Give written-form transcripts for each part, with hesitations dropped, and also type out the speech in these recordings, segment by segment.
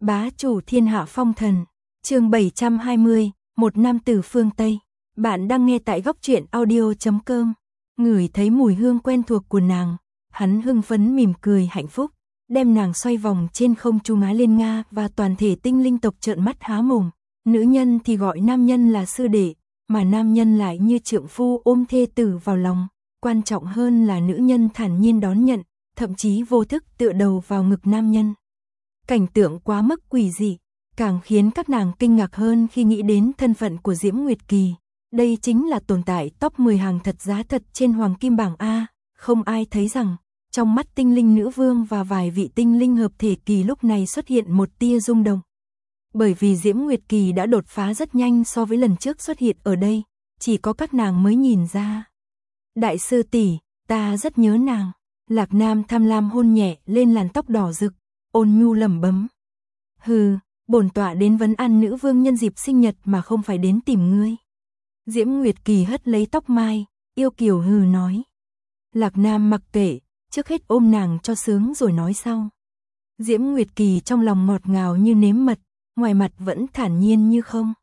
Bá chủ thiên hạ phong thần, chương 720, một nam tử phương Tây. Bạn đang nghe tại góc truyện audio.com. Ngửi thấy mùi hương quen thuộc của nàng, hắn hưng phấn mỉm cười hạnh phúc, đem nàng xoay vòng trên không trung. Á Liên Nga và toàn thể tinh linh tộc trợn mắt há mồm. Nữ nhân thì gọi nam nhân là sư đệ, mà nam nhân lại như trượng phu ôm thê tử vào lòng. Quan trọng hơn là nữ nhân thản nhiên đón nhận, thậm chí vô thức tựa đầu vào ngực nam nhân. Cảnh tượng quá mức quỷ dị, càng khiến các nàng kinh ngạc hơn khi nghĩ đến thân phận của Diễm Nguyệt Kỳ. Đây chính là tồn tại top 10 hàng thật giá thật trên Hoàng Kim bảng A. Không ai thấy rằng, trong mắt tinh linh nữ vương và vài vị tinh linh hợp thể kỳ lúc này xuất hiện một tia rung động. Bởi vì Diễm Nguyệt Kỳ đã đột phá rất nhanh so với lần trước xuất hiện ở đây, chỉ có các nàng mới nhìn ra. Đại sư tỷ, ta rất nhớ nàng. Lạc Nam tham lam hôn nhẹ lên làn tóc đỏ rực, ôn nhu lẩm bẩm. Hừ, bổn tọa đến vấn an nữ vương nhân dịp sinh nhật mà không phải đến tìm ngươi. Diễm Nguyệt Kỳ hất lấy tóc mai, yêu kiều hừ nói. Lạc Nam mặc kệ, trước hết ôm nàng cho sướng rồi nói sau. Diễm Nguyệt Kỳ trong lòng ngọt ngào như nếm mật, ngoài mặt vẫn thản nhiên như không.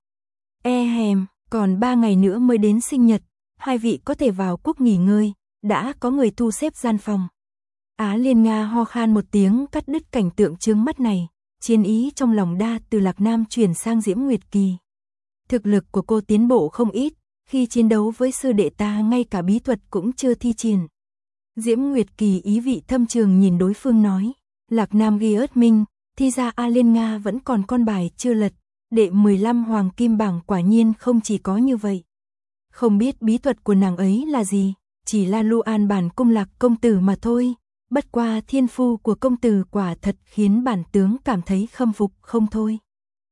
Hèm, còn 3 ngày nữa mới đến sinh nhật, hai vị có thể vào quốc nghỉ ngơi, đã có người thu xếp gian phòng. Á Liên Nga ho khan một tiếng cắt đứt cảnh tượng chướng mắt này, chiến ý trong lòng đa từ Lạc Nam chuyển sang Diễm Nguyệt Kỳ. Thực lực của cô tiến bộ không ít, khi chiến đấu với sư đệ ta ngay cả bí thuật cũng chưa thi triển. Diễm Nguyệt Kỳ ý vị thâm trường nhìn đối phương nói. Lạc Nam ghi ớt minh, thì ra Á Liên Nga vẫn còn con bài chưa lật, đệ 15 Hoàng Kim bảng quả nhiên không chỉ có như vậy. Không biết bí thuật của nàng ấy là gì, chỉ là Luan bản cung Lạc công tử mà thôi. Bất qua thiên phu của công tử quả thật khiến bản tướng cảm thấy khâm phục không thôi.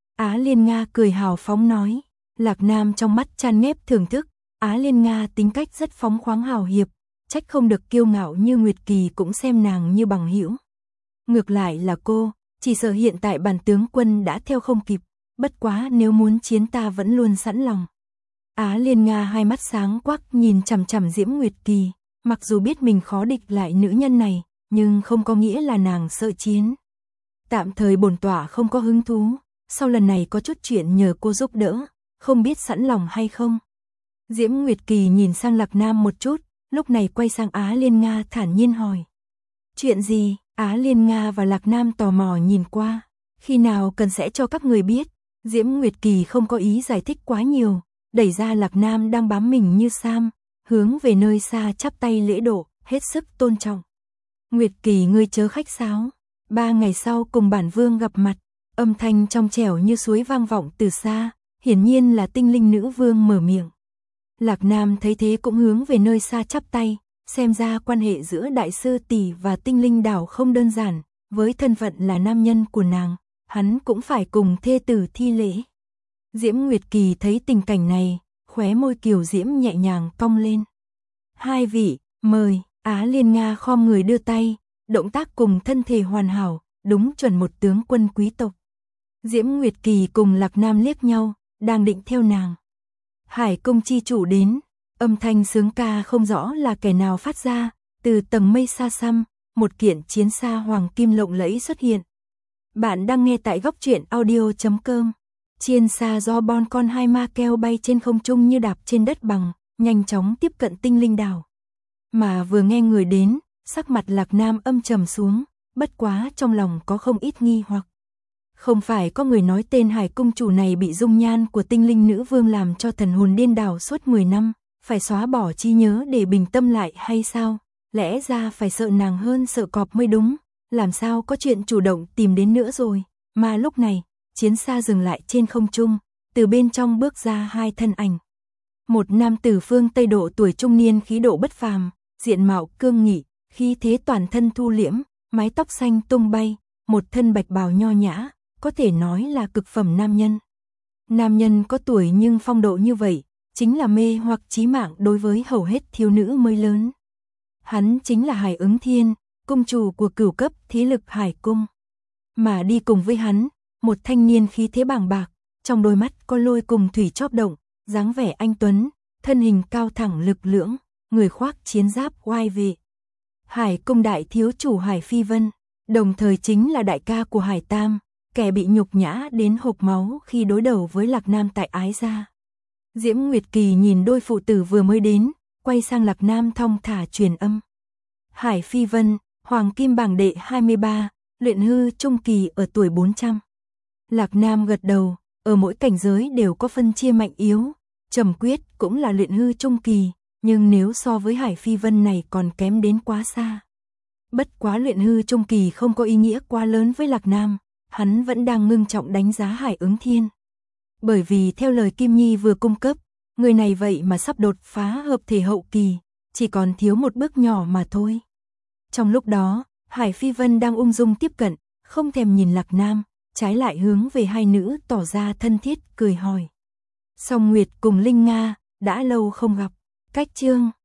Á Liên Nga cười hào phóng nói. Lạc Nam trong mắt tràn ngập thưởng thức. Á Liên Nga tính cách rất phóng khoáng hào hiệp, trách không được kiêu ngạo như Nguyệt Kỳ cũng xem nàng như bằng hữu. Ngược lại là cô, chỉ sợ hiện tại bản tướng quân đã theo không kịp, bất quá nếu muốn chiến ta vẫn luôn sẵn lòng. Á Liên Nga hai mắt sáng quắc nhìn chằm chằm Diễm Nguyệt Kỳ, mặc dù biết mình khó địch lại nữ nhân này, nhưng không có nghĩa là nàng sợ chiến. Tạm thời bổn tọa không có hứng thú, sau lần này có chút chuyện nhờ cô giúp đỡ, không biết sẵn lòng hay không. Diễm Nguyệt Kỳ nhìn sang Lạc Nam một chút, lúc này quay sang Á Liên Nga thản nhiên hỏi. Chuyện gì? Á Liên Nga và Lạc Nam tò mò nhìn qua. Khi nào cần sẽ cho các người biết. Diễm Nguyệt Kỳ không có ý giải thích quá nhiều, đẩy ra Lạc Nam đang bám mình như Sam, hướng về nơi xa chắp tay lễ độ, hết sức tôn trọng. Nguyệt Kỳ ngươi chớ khách sáo. 3 ngày sau cùng bản vương gặp mặt, âm thanh trong trẻo như suối vang vọng từ xa, hiển nhiên là tinh linh nữ vương mở miệng. Lạc Nam thấy thế cũng hướng về nơi xa chắp tay, xem ra quan hệ giữa đại sư tỷ và tinh linh đảo không đơn giản, với thân phận là nam nhân của nàng, hắn cũng phải cùng thê tử thi lễ. Diễm Nguyệt Kỳ thấy tình cảnh này, khóe môi kiều diễm nhẹ nhàng cong lên. Hai vị, mời. Á Liên Nga khom người đưa tay, động tác cùng thân thể hoàn hảo, đúng chuẩn một tướng quân quý tộc. Diễm Nguyệt Kỳ cùng Lạc Nam liếc nhau, đang định theo nàng. Hải Cung chi chủ đến, âm thanh sướng ca không rõ là kẻ nào phát ra, từ tầng mây xa xăm, một kiện chiến xa hoàng kim lộng lẫy xuất hiện. Bạn đang nghe tại góc truyện audio.com. Chiến xa do bon con hai ma keo bay trên không trung như đạp trên đất bằng, nhanh chóng tiếp cận tinh linh đảo. Mà vừa nghe người đến, sắc mặt Lạc Nam âm trầm xuống, bất quá trong lòng có không ít nghi hoặc. Không phải có người nói tên Hải Cung chủ này bị dung nhan của tinh linh nữ vương làm cho thần hồn điên đảo suốt 10 năm, phải xóa bỏ trí nhớ để bình tâm lại hay sao? Lẽ ra phải sợ nàng hơn sợ cọp mới đúng, làm sao có chuyện chủ động tìm đến nữa rồi. Mà lúc này, chiến xa dừng lại trên không trung, từ bên trong bước ra hai thân ảnh. Một nam tử phương Tây độ tuổi trung niên khí độ bất phàm, diện mạo cương nghị, khí thế toàn thân thu liễm, mái tóc xanh tung bay, một thân bạch bào nho nhã, có thể nói là cực phẩm nam nhân. Nam nhân có tuổi nhưng phong độ như vậy, chính là mê hoặc chí mạng đối với hầu hết thiếu nữ mới lớn. Hắn chính là Hải Ứng Thiên, cung chủ của cửu cấp thế lực Hải Cung. Mà đi cùng với hắn, một thanh niên khí thế bàng bạc, trong đôi mắt có lôi cùng thủy chóp động, dáng vẻ anh tuấn, thân hình cao thẳng lực lưỡng, người khoác chiến giáp oai vệ. Hải Cung đại thiếu chủ Hải Phi Vân, đồng thời chính là đại ca của Hải Tam, kẻ bị nhục nhã đến hộc máu khi đối đầu với Lạc Nam tại Ái Gia. Diễm Nguyệt Kỳ nhìn đôi phụ tử vừa mới đến, quay sang Lạc Nam thong thả truyền âm. Hải Phi Vân, Hoàng Kim bảng đệ 23, luyện hư trung kỳ ở tuổi 400. Lạc Nam gật đầu, ở mỗi cảnh giới đều có phân chia mạnh yếu, Trầm Quyết cũng là luyện hư trung kỳ, nhưng nếu so với Hải Phi Vân này còn kém đến quá xa. Bất quá luyện hư trung kỳ không có ý nghĩa quá lớn với Lạc Nam, hắn vẫn đang ngưng trọng đánh giá Hải Ứng Thiên. Bởi vì theo lời Kim Nhi vừa cung cấp, người này vậy mà sắp đột phá hợp thể hậu kỳ, chỉ còn thiếu một bước nhỏ mà thôi. Trong lúc đó, Hải Phi Vân đang ung dung tiếp cận, không thèm nhìn Lạc Nam, trái lại hướng về hai nữ tỏ ra thân thiết, cười hỏi. Song Nguyệt cùng Linh Nga, đã lâu không gặp. Cách chương